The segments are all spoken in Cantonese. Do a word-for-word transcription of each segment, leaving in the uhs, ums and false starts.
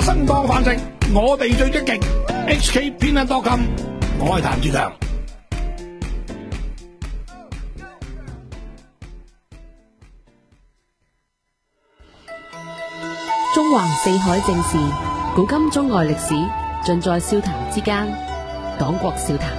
生當飯食，我哋最積極。H K 偏得多金，我係譚志強。 中橫四海正事，古今中外歷史，盡在笑談之間。講國笑談。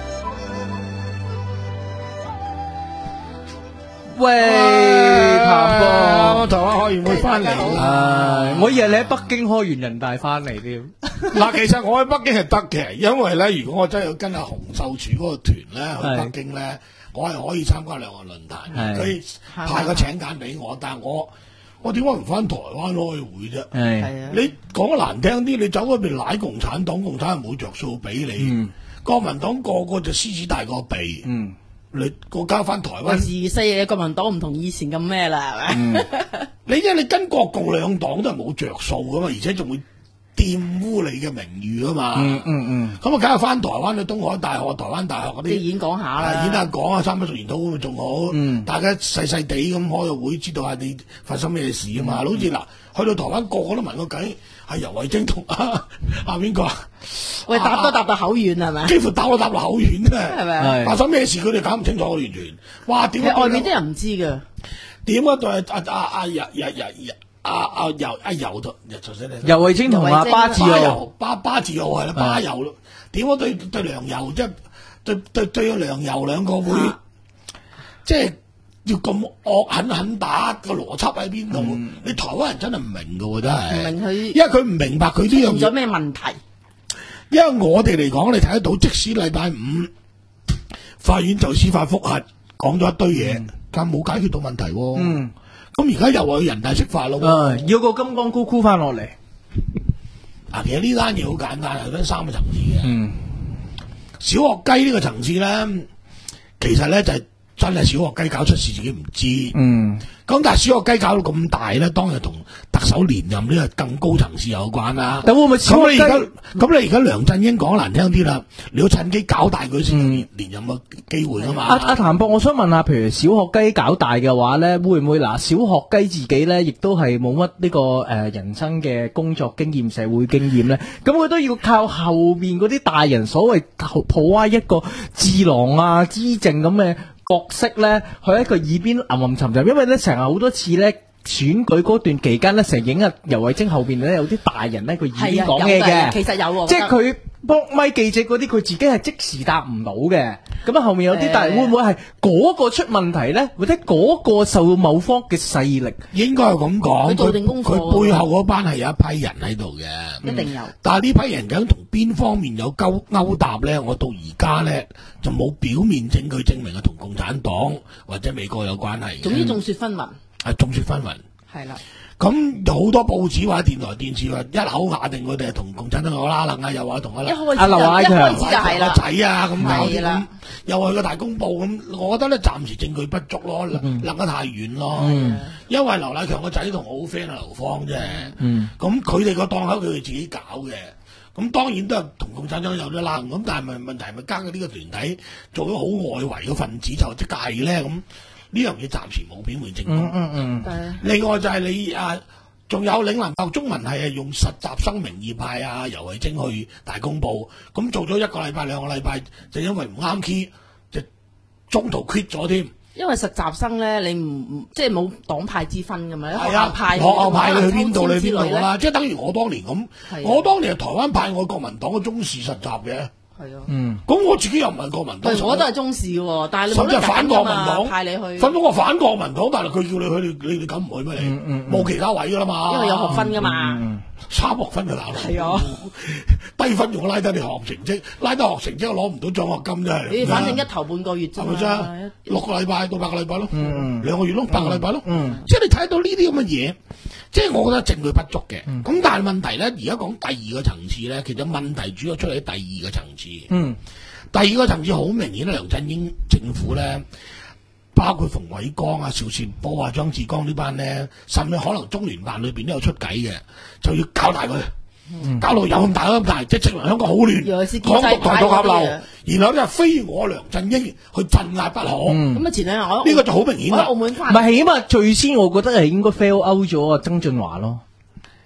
喂，譚哥， 我台灣開完會翻嚟啦。 我以為你喺北京開完人大翻嚟添。 嗱，其實我喺北京係得嘅，因為咧，如果我真係要跟阿洪秀柱嗰個團咧去北京咧，我係可以參加兩個論壇，佢派個請柬俾我，但係我我點解唔翻台灣開會啫？係啊，你講得難聽啲，你走嗰邊奶共產黨，共產黨冇着數俾你，嗯、國民黨個個就獅子大過鼻。嗯你國家翻台灣， 時勢嘅國民黨唔同以前咁咩啦，係咪？ 你因為你跟國共兩黨都係冇着數噶嘛，而且仲會玷污你嘅名譽啊嘛。嗯嗯嗯。咁啊，梗係翻台灣去東海大學、台灣大學嗰啲演講下啦， 演下講啊，三不熟研討會仲好。嗯。大家細細地咁開個會，知道下你發生咩事啊嘛。好似嗱，去到台灣個個都問個計，係游蕙禎同啊啊邊個啊？ 喂，答都答到口軟係咪？ 幾乎答都答到口軟啫，係咪？ 發生咩事佢哋搞唔清楚，完全。哇！點解外面啲人唔知㗎？ 點解對阿阿阿游游游阿阿游阿游同游蕙禎同阿巴治奧巴巴治奧係啦，巴游咯。點解對對梁游即係對對對梁游兩個會即係要咁惡狠狠打個邏輯喺邊度？你台灣人真係唔明㗎喎，真係。唔明佢，因為佢唔明白佢呢樣嘢。 出咗咩問題？ 因為我哋嚟講，你睇得到，即使禮拜五法院就司法覆核講咗一堆嘢，但冇解決到問題。嗯，咁而家又話人大釋法咯。 誒，要個金剛箍箍翻落嚟。 啊，其實呢單嘢好簡單，係分三個層次嘅。嗯，小學雞呢個層次咧，其實咧就係真係小學雞搞出事自己唔知。嗯。咁但係小學雞搞到咁大咧，當然同特首連任呢個更高層次有關啦。 咁會唔會小學雞？ 咁你而家梁振英講難聽啲啦，你要趁機搞大佢先連連任嘅機會噶嘛？ 阿阿譚博，我想問下，譬如小學雞搞大嘅話咧，會唔會嗱小學雞自己咧，亦都係冇乜呢個誒人生嘅工作經驗、社會經驗咧？咁佢都要靠後邊嗰啲大人所謂抱歪一個智囊啊、知政咁嘅角色咧，去一個耳邊吟吟沉沉，因為咧成日好多次咧選舉嗰段期間咧，成影啊游蕙禎後邊咧有啲大人咧，佢耳邊講嘢嘅， 其實有， 即係佢幫咪記者嗰啲，佢自己係即時答唔到嘅。咁啊，後面有啲大人會唔會係嗰個出問題咧，或者嗰個受到某方嘅勢力？ 應該係咁講， 佢做定功課， 佢背後嗰班係有一批人喺度嘅， 一定有。 但係呢批人究竟同邊方面有勾勾搭咧？我到而家咧就冇表面證據證明係同共產黨或者美國有關係嘅。 總之眾說紛紜， 係眾說紛紜，係啦。咁有好多報紙或者電台電視話一口下定佢哋係同共產黨有拉楞啊，又話同阿阿劉亞強、 一開始就係啦， 仔啊咁搞啲咁，又話個大公報咁，我覺得咧暫時證據不足咯，諗得太遠咯。嗯、因為劉亞強個仔同我好 friend 啊劉芳啫，咁佢哋個檔口佢哋自己搞嘅，咁當然都係同共產黨有啲拉楞，咁但係問問題係咪加嘅呢個團體做咗好外圍嘅分子就即係咧咁？呢樣嘢暫時冇表面證據。嗯嗯嗯。另外就係你啊，仲有嶺南大學中文系係用實習生名義派啊游蕙禎去大公報，咁做咗一個禮拜兩個禮拜，就因為唔啱 key，就中途 quit 咗添。 因為實習生咧，你唔即係冇黨派之分㗎嘛， 係啊， 學校派學校派你去邊度你去邊度啦，即係等於我當年咁，我當年係台灣派我國民黨嘅中視實習嘅。係啊，嗯，咁我自己又唔係國民黨， 我都係中視嘅，但係你冇得揀反國民黨派你去， 分咗我反國民黨，但係佢叫你去，你你哋敢唔去咩？你冇其他位噶啦嘛， 因為有學分噶嘛， 三學分就難啦，係啊，低分仲拉低你學成績，拉低學成績攞唔到獎學金啫。 你反正一頭半個月啫，係咪啫？ 六個禮拜到八個禮拜咯，兩個月咯，八個禮拜咯，即係你睇到呢啲咁嘅嘢。即係我覺得證據不足嘅，咁、嗯、但係問題咧，而家講第二個層次咧，其實問題主要出嚟喺第二個層次。嗯，第二個層次好明顯，梁振英政府咧，包括馮偉光啊、邵善波啊、張志剛呢班咧，甚至可能中聯辦裏邊都有出計嘅，就要搞大佢，嗯、搞到有咁大咁大，即係證明香港好亂，港獨台獨合流，然後咧非我梁振英去鎮壓不可。咁啊、嗯、前兩日我呢個就好明顯啦， 澳門唔係起碼最先我覺得係應該 fail out 咗啊曾俊華咯。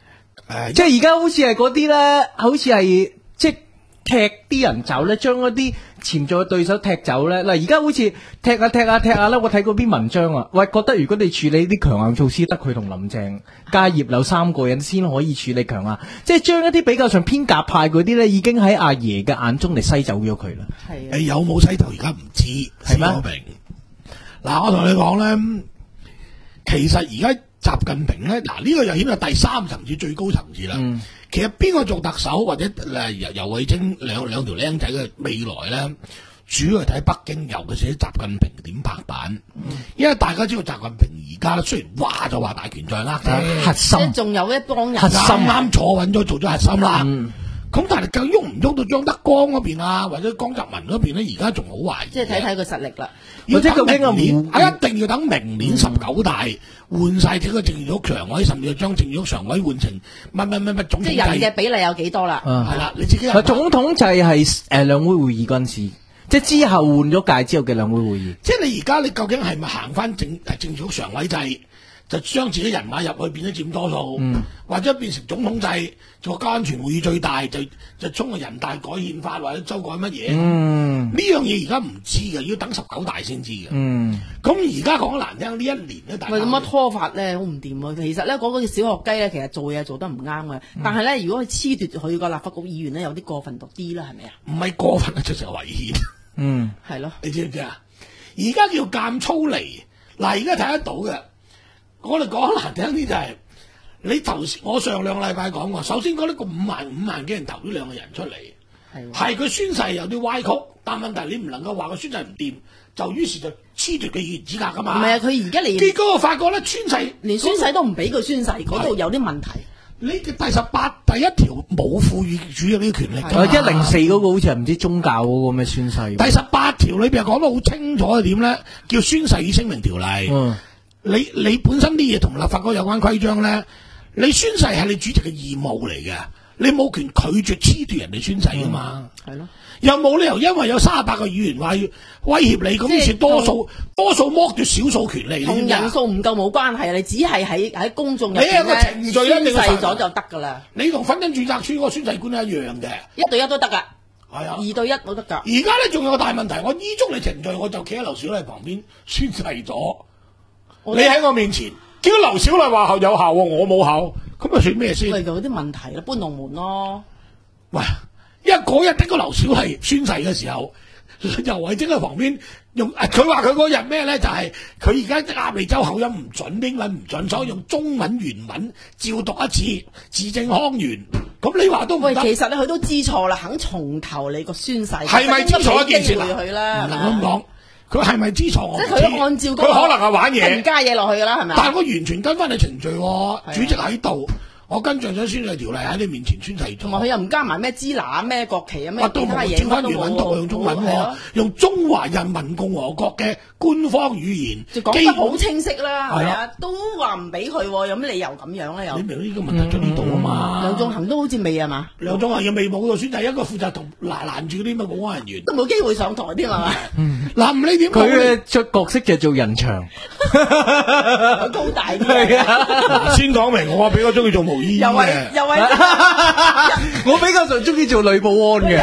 誒， 即係而家好似係嗰啲咧，好似係即係踢啲人走咧，將嗰啲潛在嘅對手踢走咧。嗱，而家好似踢下踢下踢下咧，我睇過篇文章啊，喂，覺得如果你處理啲強硬措施，得佢同林鄭、家業有三個人先可以處理強硬，即係將一啲比較上偏鴿派嗰啲咧，已經喺阿爺嘅眼中嚟篩走咗佢啦。 係誒，有冇篩走而家唔知， 係咩？ 嗱，我同你講咧，其實而家習近平咧，嗱、這、呢個又顯到第三層次、最高層次啦。嗯、其實邊個做特首或者誒游游蕙禎兩兩條僆仔嘅未來咧，主要係睇北京，尤其是習近平點拍板。嗯、因為大家知道習近平而家咧，雖然話就話大權在握， 嗯、核心仲有一幫人核心啱坐穩咗做咗核心啦。 嗯咁但係究竟喐唔喐到張德江嗰邊啊，或者江澤民嗰邊咧？而家仲好懷疑。 即係睇睇佢實力啦。 要等究竟個明年，係一定要等明年十九大換晒整個政治局常委，甚至要將政治局常委換成乜乜乜乜總統制。 即係人嘅比例有幾多啦？ 係啦、嗯，你自己。 總統制係誒兩會會議嗰陣時，即係之後換咗屆之後嘅兩會會議。 即係你而家你究竟係咪行翻政誒政治局常委制？就將自己人馬入去變咗佔多數，嗯、或者變成總統制，做國家安全會議最大，就就衝個人大改憲法或者修改乜嘢？呢、嗯、樣嘢而家唔知嘅，要等十九大先知嘅。咁而家講得難聽，呢一年咧，大家喂咁樣拖法咧好唔掂啊！其實咧嗰個小學雞咧，其實做嘢做得唔啱嘅。嗯、但係咧，如果佢褫奪佢個立法局議員咧，有啲過分獨啲啦，係咪啊？ 唔係過分啊，直情係違憲。 嗯， 係咯。 你知唔知啊？而家叫監粗離，嗱，而家睇得到嘅。我哋講難聽啲就係、是，你頭先我上兩個禮拜講過，首先嗰啲個五萬五萬幾人投呢兩個人出嚟，係佢宣誓有啲歪曲，但問題你唔能夠話佢宣誓唔掂，就於是就褫奪嘅議員資格噶嘛。 唔係啊，佢而家連結果我發覺咧，宣誓連宣誓都唔俾佢宣誓，嗰度有啲問題。 你嘅第十八第一條冇賦予主席呢個權力㗎嘛。 一零四嗰個好似係唔知宗教嗰個咩宣誓。 第十八條裏邊講得好清楚係點咧？叫宣誓與聲明條例。嗯你你本身啲嘢同立法局有關規章咧，你宣誓係你主席嘅義務嚟嘅，你冇權拒絕褫奪人哋宣誓噶嘛，係咯、嗯，又冇理由因為有三十八個議員話要威脅你，咁於是多數多數剝奪少數權利， 同人數唔夠冇關係，你只係喺喺公眾入邊你有個程序宣誓咗就得噶啦。 你同婚姻註冊處嗰個宣誓官係一樣嘅， 一對一都得噶， 係啊， 二對一都得噶。 而家咧仲有個大問題，我依足你程序，我就企喺劉小麗旁邊宣誓咗。你喺我面前，叫劉小麗話效有效，我冇效，咁啊算咩先？ 咪就有啲問題啦，搬龍門咯。 喂，因為嗰日的個劉小麗宣誓嘅時候，游蕙禎喺旁邊用，佢話佢嗰日咩咧？就係佢而家鴨脷洲口音唔準，英文唔準，所以用中文原文照讀一次，字正腔圓。咁你話都唔得？ 喂，其實咧佢都知錯啦，肯從頭你個宣誓， 係咪知錯一件事啦？ 唔能咁講。佢係咪知錯？ 即係佢按照佢、那個、 可能係玩嘢， 唔加嘢落去噶啦，係咪？ 但係我完全跟翻你程序， 的主席喺度，我跟住咗宣誓條例喺你面前宣誓。 同埋佢又唔加埋咩支那咩國旗啊咩其他嘢， 照翻原文讀用中文喎，用中華人民共和國嘅官方語言， 就講得好清晰啦，係啊，都話唔俾佢，有咩理由咁樣咧？又你明呢個問題喺呢度啊嘛？ 梁頌恆都好似未係嘛？ 梁頌恆又未冇到宣誓，一個負責同攔攔住嗰啲乜保安人員， 都冇機會上台添係嘛？ 嗱唔理點， 佢嘅出角色就做人牆， 佢高大啲啊！ 先講明，我比較中意做毛衣又係又係， 我比較上中意做女保安嘅。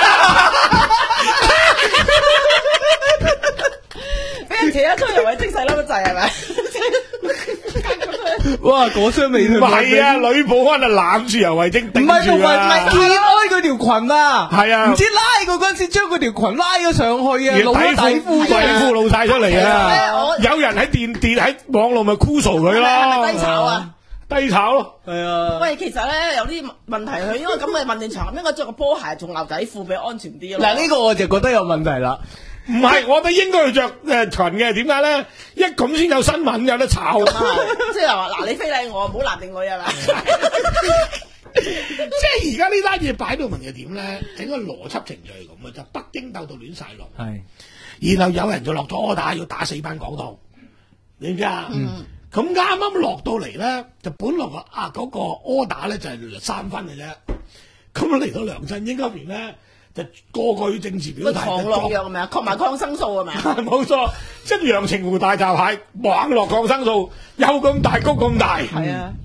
俾人扯一出游蕙禎細粒得滯係咪？ 哇！嗰雙味唔係啊，女保安啊攬住游蕙禎頂住啊！ 唔係唔係唔係，揭開佢條裙啊！ 係啊， 唔知拉佢嗰陣時將佢條裙拉咗上去啊，露咗底褲， 底褲露晒出嚟啊！有人喺電電喺網絡咪酷訴佢咯， 係咪低炒啊？ 低炒咯， 係啊！ 喂，其實咧有啲問題，佢因為咁嘅運動場應該着個波鞋同牛仔褲比較安全啲咯。 嗱，呢個我就覺得有問題啦。 唔係，我哋應該要着誒裙嘅，點解咧？一咁先有新聞有得炒。 即係話嗱，你非禮我，唔好男定女係咪？ 即係而家呢單嘢擺到明係點咧？整個邏輯程序係咁嘅，就北京鬥到亂晒龍。係，然後有人就落咗 order 要打死班港獨，你知啊？嗯。咁啱啱落到嚟咧，就本來啊嗰個 order 咧就係三分嘅啫。咁嚟到梁振英嗰邊咧。就個個要政治表態， 抗落藥係咪啊？抗埋抗生素係咪啊？ 冇錯，即係陽澄湖大閘蟹，猛落抗生素，有咁大谷咁大。係啊，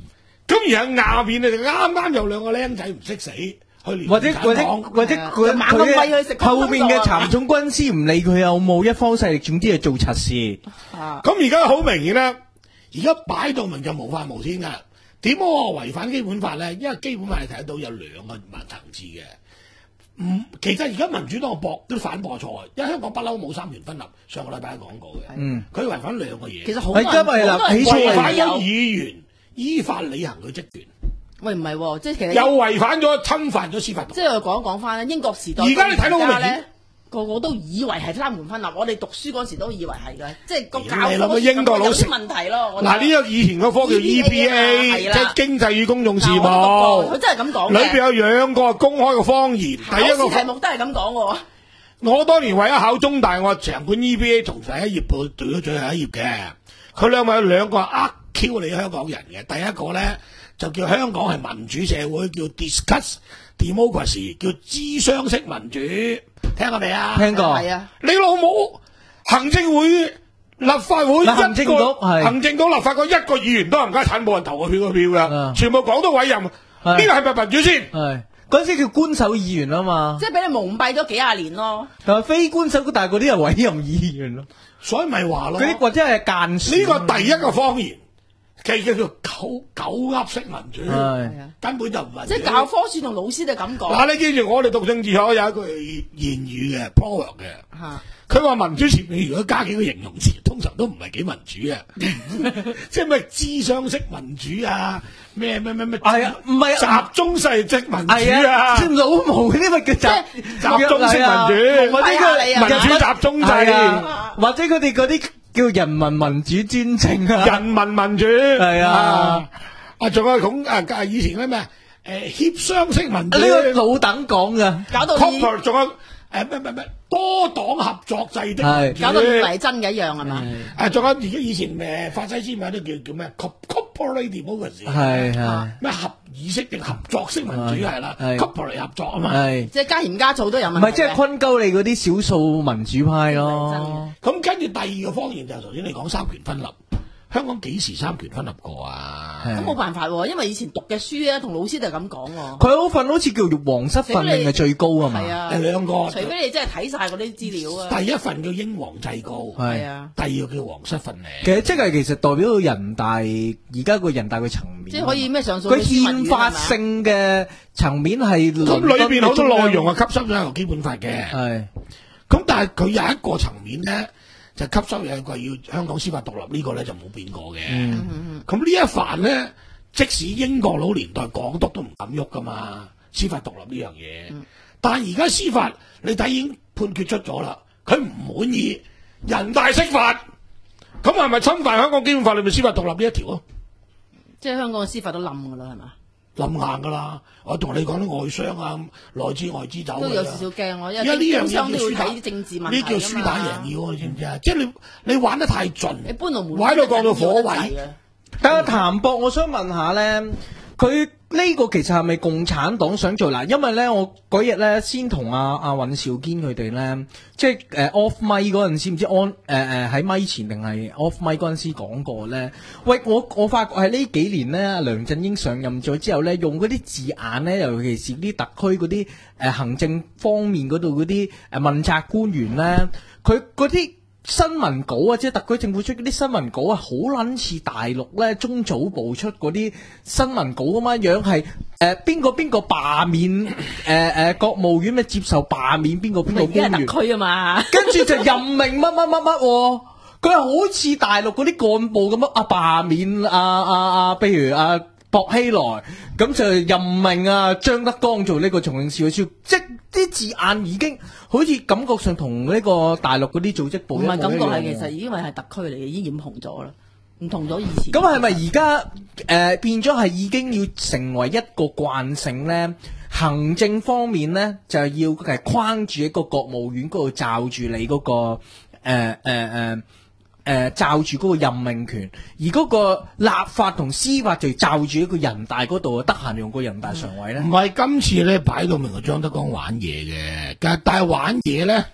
咁而喺下邊咧就啱啱有兩個僆仔唔識死，去連或者或者或者佢猛咁餵佢食佢後邊嘅參眾軍師唔理佢有冇一方勢力，總之係做賊事。 咁而家好明顯啦，而家擺到明就無法無天噶。點解我話違反基本法咧？因為基本法你睇得到有兩個層次嘅。唔，其實而家民主黨駁都反駁錯，因為香港不嬲冇三權分立。上個禮拜講過嘅，嗯，佢違反兩個嘢。 其實好多人係因為啦， 違反咗議員依法履行佢職權。 喂，唔係喎，即係其實又違反咗、侵犯咗司法獨立。 即係我講一講翻英國時代。 而家你睇到好明顯， 個個都以為係三權分立。我哋讀書嗰時都以為係嘅，即係個教你諗下英國佬食問題咯。 嗱，呢個以前個科叫 E B A， 即係經濟與公眾事務。 佢真係咁講嘅。 裏邊有兩個公開嘅方言，第一個題目都係咁講喎。 我當年為咗考中大，我成本 E B A 從第一頁到對咗最後一頁嘅。佢兩位有兩個呃 Q 你香港人嘅，第一個咧就叫香港係民主社會，叫 discuss democracy， 叫諮商式民主，聽過未啊？ 聽過。 係啊。 你老母行政會、立法會、 行政局係行政局、立法局一個議員都唔加產，冇人投過票個票噶，全部講到委任，呢個係咪民主先？ 係嗰陣時叫官守議員啊嘛， 即係俾你蒙蔽咗幾廿年咯。 但係非官守，但係嗰啲係委任議員咯， 所以咪話咯， 嗰啲或者係間選。 呢個第一個方言。其實叫做狗狗噏式民主，根本就唔係。 即係教科書同老師都咁講。 嗱，你記住，我哋讀政治學有一句言語嘅 proverb 嘅，佢話民主前面如果加幾個形容詞，通常都唔係幾民主嘅，即係咩諮商式民主啊，咩咩咩咩， 係啊，唔係集中式即民主啊， 老毛嗰啲咪叫集集中式民主， 或者個民主集中制， 或者佢哋嗰啲。叫人民民主專政啊！ 人民民主係啊！ 啊，仲有講啊，以前咧咩誒協商式民主， 呢個老鄧講噶， 搞到仲有誒咩咩咩多黨合作制的民主， 搞到以為係真嘅一樣係嘛？ 誒，仲有而家以前誒法西斯咪都叫叫咩 corporate democracy， 係係咩合議式定合作式民主係啦 ，corporate 合作啊嘛， 即係加鹽加醋都有問題。 唔係即係昆鳩你嗰啲少數民主派咯。 咁跟住第二個方言就係頭先你講三權分立。香港幾時三權分立過啊？ 咁冇辦法喎，因為以前讀嘅書咧，同老師就係咁講喎。 佢嗰份好似叫做皇室訓令係最高啊嘛。 係啊， 兩個。 除非你真係睇晒嗰啲資料啊。 第一份叫英皇制誥， 係啊。 第二個叫皇室訓令。 其實即係其實代表到人大而家個人大嘅層面。 即係可以咩上訴？ 佢憲法性嘅層面係。 咁裏邊好多內容係吸收咗由基本法嘅。 係。 咁但係佢有一個層面咧。就吸收有一個要香港司法獨立呢個咧就冇變過嘅。咁、嗯、呢一範咧，即使英國佬年代港督都唔敢喐噶嘛，司法獨立呢樣嘢。嗯、但係而家司法你睇已經判決出咗啦，佢唔滿意人大釋法，咁係咪侵犯香港基本法裏面司法獨立呢一條啊？ 即係香港嘅司法都冧噶啦，係嘛？ 冧硬噶啦！我同你講啲外商啊，內資外資走都有少少驚我，因為呢樣嘢都要睇政治問題， 呢叫輸打贏要，你知唔知啊？即係你你玩得太盡， 你搬到門玩到降到火位。 但係譚博，我想問下咧，佢呢個其實係咪共產黨想做嗱？因為咧，我嗰日咧先同阿阿尹兆堅佢哋咧，即係誒、呃、off mic 嗰陣時，唔知 on 誒誒喺咪前定係 off mic 嗰陣時講過咧。喂，我我發覺係呢幾年咧，梁振英上任咗之後咧，用嗰啲字眼咧，尤其是啲特區嗰啲誒行政方面嗰度嗰啲誒問責官員咧，佢嗰啲新聞稿啊，即係特區政府出嗰啲新聞稿啊，好撚似大陸咧中早報出嗰啲新聞稿咁樣樣，係誒邊個邊個罷免誒誒、呃呃、國務院咩接受罷免邊個邊個官員， 特區啊嘛， 跟住就任命乜乜乜乜，佢係好似大陸嗰啲幹部咁樣啊罷免啊啊啊，譬如啊薄熙來，咁就任命啊張德江做呢個重慶市委書，即啲字眼已經好似感覺上同呢個大陸嗰啲組織部唔係感覺係，其實已經係特區嚟嘅，已經染紅咗啦，唔同咗以前。 咁係咪而家誒變咗係已經要成為一個慣性咧？行政方面咧就係要係框住一個國務院嗰度罩住你嗰、嗰個誒誒誒誒罩住嗰個任命權，而嗰個立法同司法就罩住一個人大嗰度啊，得閒用個人大常委咧。 唔係今次咧擺到明個張德江玩嘢嘅，但係玩嘢咧，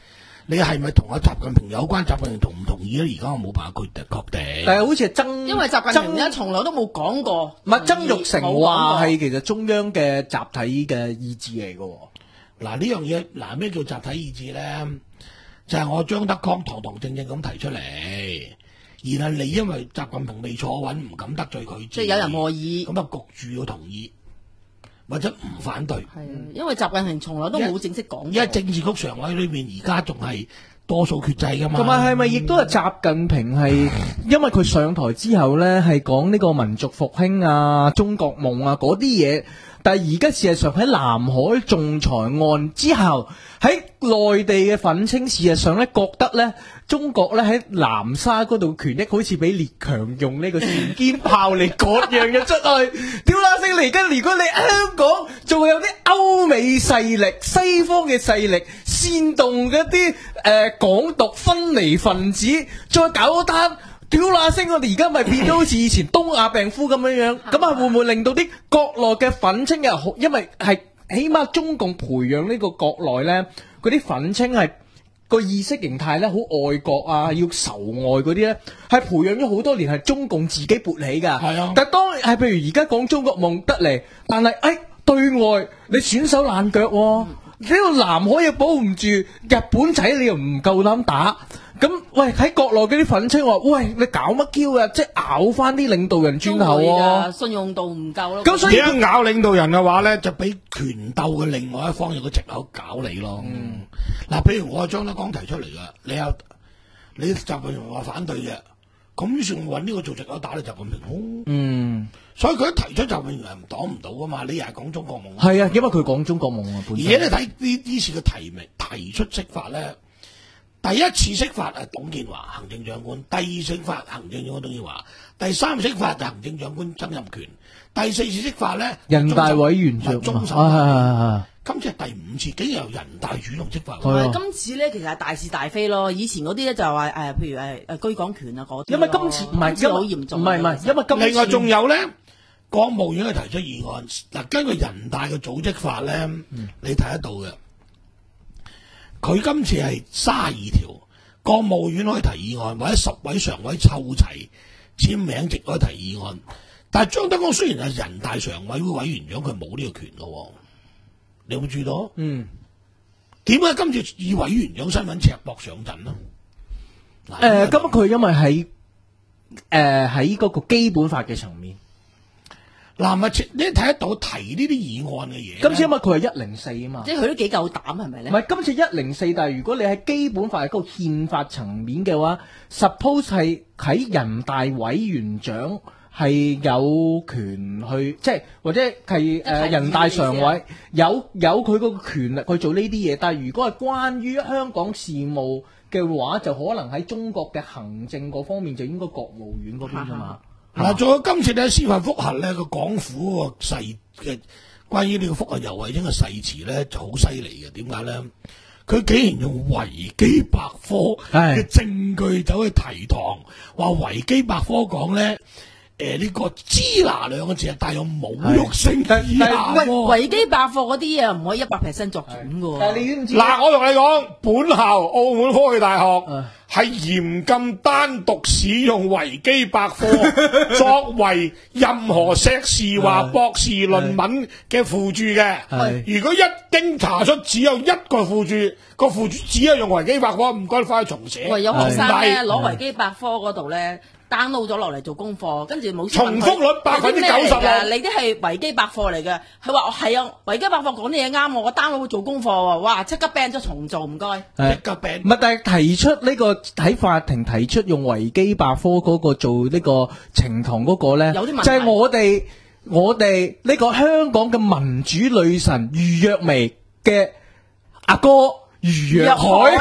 你係咪同阿習近平有關？習近平同唔同意咧？而家我冇辦法確定確定。 但係好似係曾， 因為習近平咧從來都冇講過。 唔係曾鈺成話係其實中央嘅集體嘅意志嚟嘅。 嗱呢樣嘢，嗱咩叫集體意志咧？就係、是、我張德江堂堂正正咁提出嚟，然後你因為習近平未坐穩，唔敢得罪佢， 即係有人和議， 咁啊焗住要同意，或者唔反對。 係啊，因為習近平從來都冇正式講過。 因為政治局常委裏邊而家仲係多數決制噶嘛。 同埋係咪亦都係習近平係因為佢上台之後咧，係講呢個民族復興啊、中國夢啊嗰啲嘢。但係而家事實上喺南海仲裁案之後，喺內地嘅憤青事實上咧覺得咧，中國咧喺南沙嗰度權益好似俾列強用呢個船堅炮利各樣嘅出去，屌啦聲嚟緊！如果你香港仲有啲歐美勢力、西方嘅勢力煽動嗰啲誒港獨分離分子，再搞單。屌啦聲，我哋而家咪變咗好似以前東亞病夫咁樣樣，咁啊會唔會令到啲國內嘅憤青又好？因為係起碼中共培養呢個國內咧，嗰啲憤青係個意識形態咧好愛國啊，要仇外嗰啲咧，係培養咗好多年，係中共自己勃起噶。係啊，但係當係譬如而家講中國夢得嚟，但係誒、哎、對外你損手爛腳、啊，呢個南海又保唔住，日本仔你又唔夠膽打。咁喂喺國內嗰啲憤青話：喂，你搞乜 Q 啊？即係咬翻啲領導人轉頭啊！ 信用度唔夠咯。 咁所以一咬領導人嘅話咧，就俾權鬥嘅另外一方有個藉口搞你咯。嗱、嗯，譬如我係張德江提出嚟噶，你有你習近平話反對嘅，咁於是我揾呢個做藉口打你習近平咯。嗯，所以佢一提出習近平係唔擋唔到噶嘛。你又係講中國夢。係啊， 因為佢講中國夢啊。 而且你睇呢呢次嘅提名提出釋法咧。第一次釋法係董建華行政長官，第二次釋法行政長官董建華，第三次釋法就行政長官曾蔭權，第四次釋法咧人大委員長終審。 啊， 今次係第五次，竟然由人大主動釋法。 係今次咧，其實係大是大非咯。以前嗰啲咧就係話誒，譬如誒誒居港權啊嗰啲。 因為今次唔係，因為好嚴重。唔係唔係，因為今次另外仲有咧，國務院係提出議案嗱，根據人大嘅組織法咧，嗯、你睇得到嘅。佢今次係卅二條，國務院可以提議案，或者十位常委湊齊簽名即可以提議案。但係張德江雖然係人大常委會委員長，佢冇呢個權咯。你有冇注意到？嗯。點解今次以委員長身份赤膊上陣呢？誒、 呃，咁佢因為喺誒喺嗰個基本法嘅層面。 嗱，咪你睇得到提呢啲議案嘅嘢。 今次因為佢係一零四啊嘛， 即係佢都幾夠膽係咪咧？ 唔係今次一零四，但係如果你喺基本法係嗰個憲法層面嘅話 ，suppose 係喺人大委員長係有權去，即係或者係誒、呃、人大常委有有佢嗰個權力去做呢啲嘢。但係如果係關於香港事務嘅話，就可能喺中國嘅行政嗰方面就應該國務院嗰邊㗎嘛。 嗱，仲有今次咧司法覆核咧個港府個細嘅關於呢個覆核游蕙禎嘅誓詞咧就好犀利嘅。點解咧？佢竟然用維基百科嘅證據走去提堂，話維基百科講咧。誒、呃，呢、這個支那兩個字係帶有侮辱性嘅意涵。 喂，維基百科嗰啲嘢唔可以一百 percent 作準嘅。 但係你知唔知？ 嗱，我同你講，本校澳門科技大學係嚴禁單獨使用維基百科作為任何碩士或博士論文嘅附注嘅。如果一經查出只有一個附注，個附注只係用維基百科，唔該翻去重寫。 喂，有學生咧攞維基百科嗰度咧。download 咗落嚟做功課，跟住冇重複率百分之九十啊！ 你啲係維基百科嚟嘅，佢話我係啊，維基百科講啲嘢啱我，我 download 做功課喎，哇！即刻 ban 咗重做，唔該，即刻 ban。 唔係，但係提出呢、這個喺法庭提出用維基百科嗰個做呢個呈堂嗰個咧， 有啲問題就係、是、我哋我哋呢個香港嘅民主女神余若薇嘅阿哥余若海。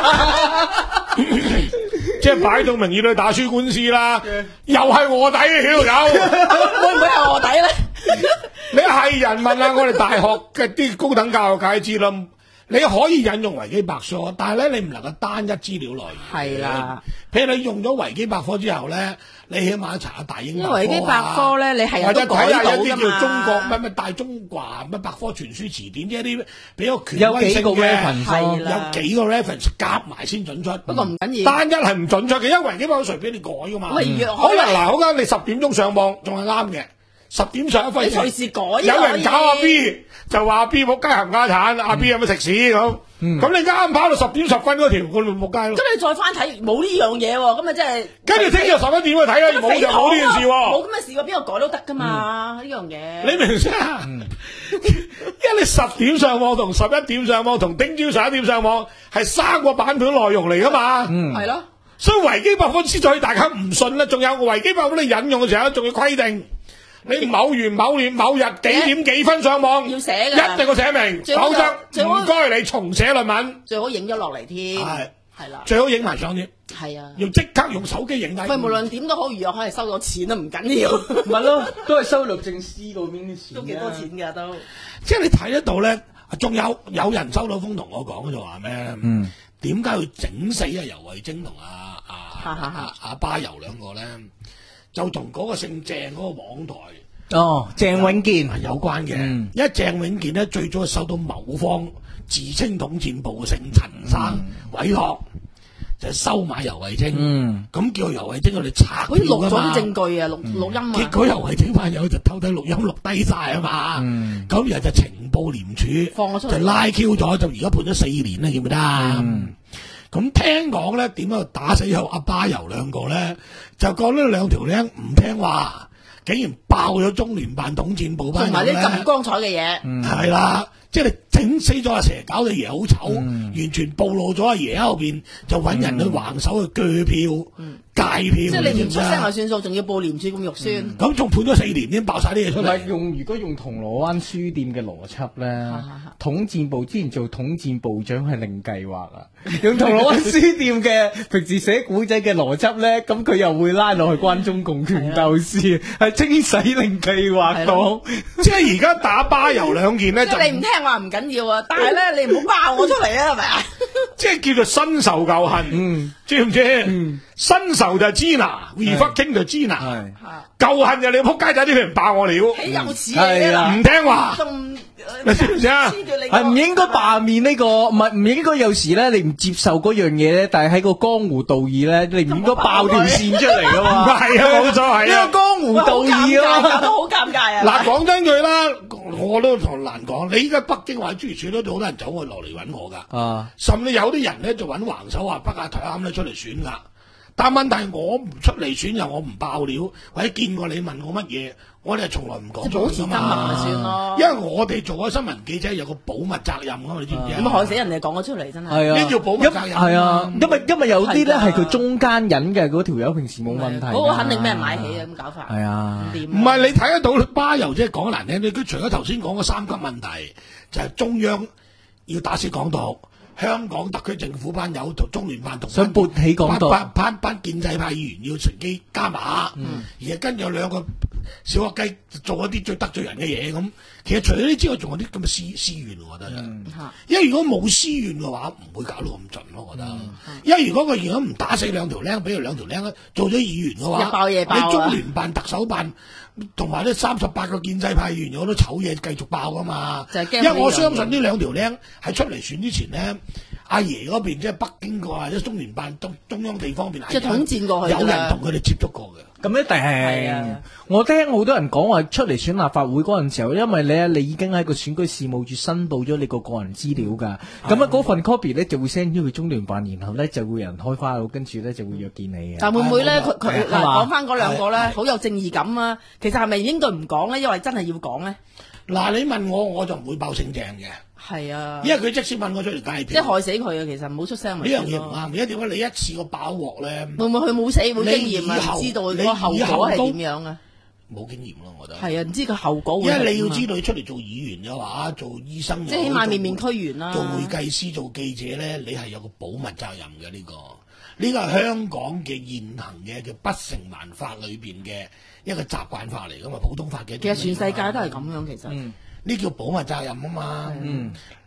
即係擺到明義去打輸官司啦，又係臥底嘅條友， 會唔會係臥底咧？ 你係人問啊！我哋大學嘅啲高等教育界知啦， 你可以引用維基百科，但係咧你唔能夠單一資料來源。 係啦， 譬如你用咗維基百科之後咧，你起碼查下大英百科啊， 因為維基百科咧，你係有或者得改睇下有啲到㗎叫中國嘛。 乜乜大中華乜百科全書詞典，即係啲比較權有威性幾個嘅， reference 係啦有幾個 reference 夾埋先準出。 不過唔緊要， 單一係唔準確嘅，因為維基百科隨便你改噶嘛。 喂若可能嗱，好間你十點鐘上網仲係啱嘅，十點上一分你隨時改啊有人搞阿可以 B 就話阿 B 仆街冚家產，阿 B 有冇食屎咁？咁你啱跑到十點十分嗰條，佢咪仆街咯。 咁你再翻睇冇呢樣嘢喎，咁咪真係跟住聽日十一點去睇啊，冇就冇呢件事喎。 冇咁嘅事喎，邊個改都得噶嘛？呢樣嘢你明唔明啊？因為你十點上網同十一點上網同聽朝十一點上網係三個版本內容嚟噶嘛。 係咯。 所以維基百科之所以大家唔信咧，仲有維基百科你引用嘅時候，仲要規定你某月某月某日幾點幾分上網， 要寫㗎一定要寫明， 最好就否則最好唔該你重寫論文， 最好影咗落嚟添。 係係啦， 最好影埋相添， 係啊。 要即刻用手機影低。 喂，無論點都好，如果可以收到錢都唔緊要， 咪咯，都係收律政司嗰邊啲錢， 都幾多錢㗎都。 即係你睇得到咧，仲有有人收到風同我講就話咩？嗯，點解要整死啊游蕙禎同阿阿阿阿巴柔兩個咧？就同嗰個姓鄭嗰個網台哦，鄭永健係有關嘅。 嗯因為鄭永健咧最早係收到某方自稱統戰部嘅姓陳生委託，就係收買游蕙禎。 嗯， 咁叫游蕙禎佢哋拆好似錄咗票㗎嘛。 啲證據啊，錄錄音啊。 結果游蕙禎班友就偷低錄音錄低晒啊嘛， 嗯咁然後就情報廉署放咗出嚟就拉 Q 咗，就而家判咗四年啦，記唔記得啊？咁聽講咧，點樣打死有阿巴柔兩個咧？就講呢兩條僆唔聽話，竟然爆咗中聯辦統戰部班同埋友咧， 啲咁光彩嘅嘢。 係啦，即係你整死咗阿蛇，搞到爺好醜，完全暴露咗阿爺喺後邊，就揾人去橫手去鋸票、戒票， 即係你唔出聲知知啊就算數，仲要報廉署咁肉酸。 咁仲判咗四年，已經爆晒啲嘢出嚟。 唔係用如果用銅鑼灣書店嘅邏輯咧，統戰部之前做統戰部長係另計劃啊。用銅鑼灣書店嘅平時寫古仔嘅邏輯咧，咁佢又會拉落去關中共權鬥士，係清洗另計劃到。 即係而家打巴柔兩件咧，就即係你唔聽話唔緊要啊，但係咧你唔好爆我出嚟啊，係咪啊？ 即係叫做新仇舊恨， 嗯知唔知？ 嗯新仇就係 Gina，reflecting 就 Gina， 係舊恨就你仆街仔啲人爆我料， 豈有此理係啦啊！ 唔聽話， 仲你知唔知啊？ 黐住你個係唔應該罷免呢個，唔係唔應該有時咧，你唔接受嗰樣嘢咧，但係喺個江湖道義咧，你唔應該爆條線出嚟噶嘛。 係啊，冇錯係啊呢個。江湖喂好道義尷尬，搞啊到好尷尬啊！ 嗱，講真句啦，我都同難講。你依家北京或者諸如此類都好多人走去落嚟揾我噶， 啊， 甚至有啲人咧就揾橫手話北亞台啱咧出嚟選噶。但問題係我唔出嚟選又我唔爆料，或者見過你問我乜嘢，我哋係從來唔講即係保持緘默咪算咯。 因為我哋做咗新聞記者有個保密責任噶嘛，你知唔知啊？ 咁害死人哋講咗出嚟，真係。 係啊， 呢叫保密責任係啊，因為因為有啲咧係㗎係佢中間人嘅嗰條友，平時冇問題㗎。 嗰個肯定俾人買起啊！咁搞法。 係啊唔掂唔係你睇得到巴柔，即係講難聽啲，佢除咗頭先講嗰三級問題，就係、中央要打死港獨，香港特區政府班友同中聯辦同想撥起港獨班班班建制派議員要乘機加碼， 嗯而係跟住有兩個小學雞做一啲最得罪人嘅嘢咁。其實除咗呢之外，仲有啲咁嘅私私怨，我覺得。 嗯嚇因為如果冇私怨嘅話，唔會搞到咁盡咯，我覺得。 嗯因為如果佢如果唔打死兩條僆，俾佢兩條僆做咗議員嘅話， 一爆嘢爆啊你中聯辦、特首辦同埋呢三十八個建制派議員有好多醜嘢繼續爆噶嘛。 就係驚因為我呢樣嘢相信呢兩條僆喺出嚟選之前呢，阿爺嗰邊即係北京個或者中聯辦中中央地方面係即係統戰過去㗎啦有人同佢哋接觸過嘅。 咁一定係啊係，我聽好多人講話出嚟選立法會嗰陣時候，因為你你已經喺個選舉事務處申報咗你個個人資料㗎，咁啊嗰份 copy 咧就會 send 咗去中聯辦，然後咧就會有人開花，跟住咧就會約見你嘅。 但會唔會咧？ 係佢佢嗱係嘛講翻嗰兩個咧， 係好有正義感啊！其實係咪應該唔講咧？因為真係要講咧。 嗱，你問我我就唔會爆姓鄭嘅， 係啊， 因為佢即使問我出嚟戒票， 即係害死佢啊！其實唔好出聲呢咪算咯。 樣嘢唔啱。而家點解你一次過爆鑊咧？ 會唔會佢冇死冇經驗啊？ 你以後唔知道你個後以後果係都點樣啊？ 冇經驗咯，我覺得。 係啊，唔知個後果會因係點啊。 為你要知道，你出嚟做議員嘅話，做醫生， 即係起碼面面俱圓啦。 做會計師、做記者咧，你係有個保密責任嘅呢、個。呢個係香港嘅現行嘅叫不成文法裏邊嘅一個習慣法嚟噶嘛，普通法嘅。 其實全世界都係咁樣，其實。 嗯呢叫保密責任啊嘛。 嗯，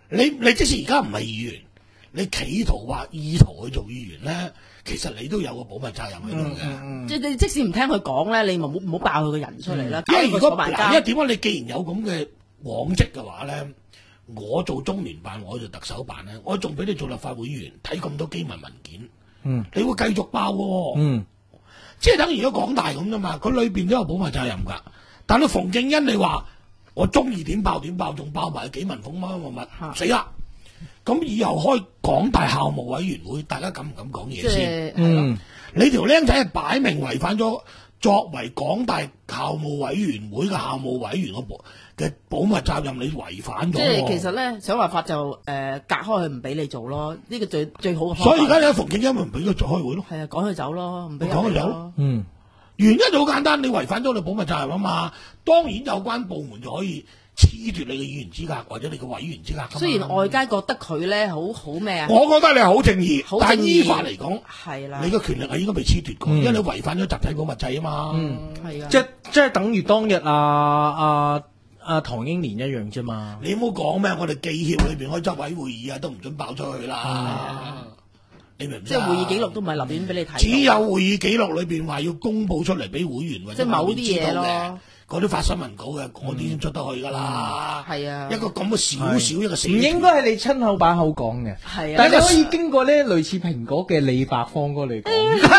你你即使而家唔係議員，你企圖話意圖去做議員咧，其實你都有個保密責任喺度嘅。 嗯嗯、 即係你即使唔聽佢講咧，你咪唔好爆佢個人出嚟啦。 因為如果坐埋嗱，因為點解你既然有咁嘅往績嘅話咧，我做中聯辦，我做特首辦咧，我仲俾你做立法會議員睇咁多機密文件， 嗯， 你會繼續爆喎。 嗯， 即係等於而家港大咁啫嘛，佢裏邊都有保密責任㗎。但係馮敬恩你話我中意點爆點爆，仲爆埋紀文鳳乜乜乜，死啦！咁以後開港大校務委員會，大家敢唔敢講嘢先？ 嗯， 你條僆仔係擺明違反咗作為港大校務委員會嘅校務委員嘅保嘅保密責任，你違反咗。 即係其實咧，想辦法就誒、呃、隔開佢，唔俾你做咯。呢、這個最最好嘅方法。 所以而家你喺馮敬恩咪唔俾佢做開會咯。 係啊，趕佢走咯，唔俾趕佢走。 嗯。 原因就好簡單，你違反咗你保密責任啊嘛。當然有關部門就可以褫奪你嘅議員資格或者你嘅委員資格。 雖然外界覺得佢咧好好咩啊， 我覺得你係好正義， 好但係依法嚟講， 係啦， 你嘅權力係應該被褫奪過， 嗯、 因為你違反咗集體保密制啊嘛。 嗯， 係啊， 即即係等於當日啊啊啊唐英年一樣啫嘛。 你唔好講咩，我哋記協裏邊開執委會議啊，都唔准爆出去啦。你明唔明？ 即係會議記錄都唔係立亂俾你睇。 只有會議記錄裏邊話要公佈出嚟俾會員或者即係某啲嘢咯。 嗰啲發新聞稿嘅，嗰啲先出得去噶啦。 係啊， 一個咁嘅少少一個死， 唔應該係你親口把口講嘅。 係啊， 但係你可以經過咧類似蘋果嘅李百芳哥嚟講。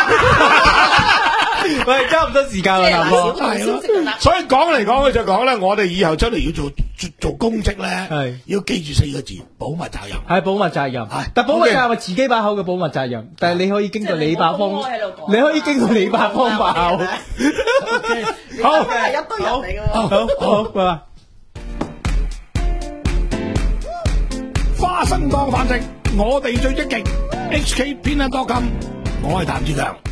喂，差唔多時間啦，大哥。 係咯，所以講嚟講去就講咧，我哋以後出嚟要做做做公職咧，係要記住四個字：保密責任。 係保密責任，但保密責任係自己把口嘅保密責任，但係你可以經過李百芳，你可以經過李百芳把口。好， 係一堆人嚟㗎。 好好，拜拜。 花生當飯食，我哋最積極。H K 偏向多金，我係譚志強。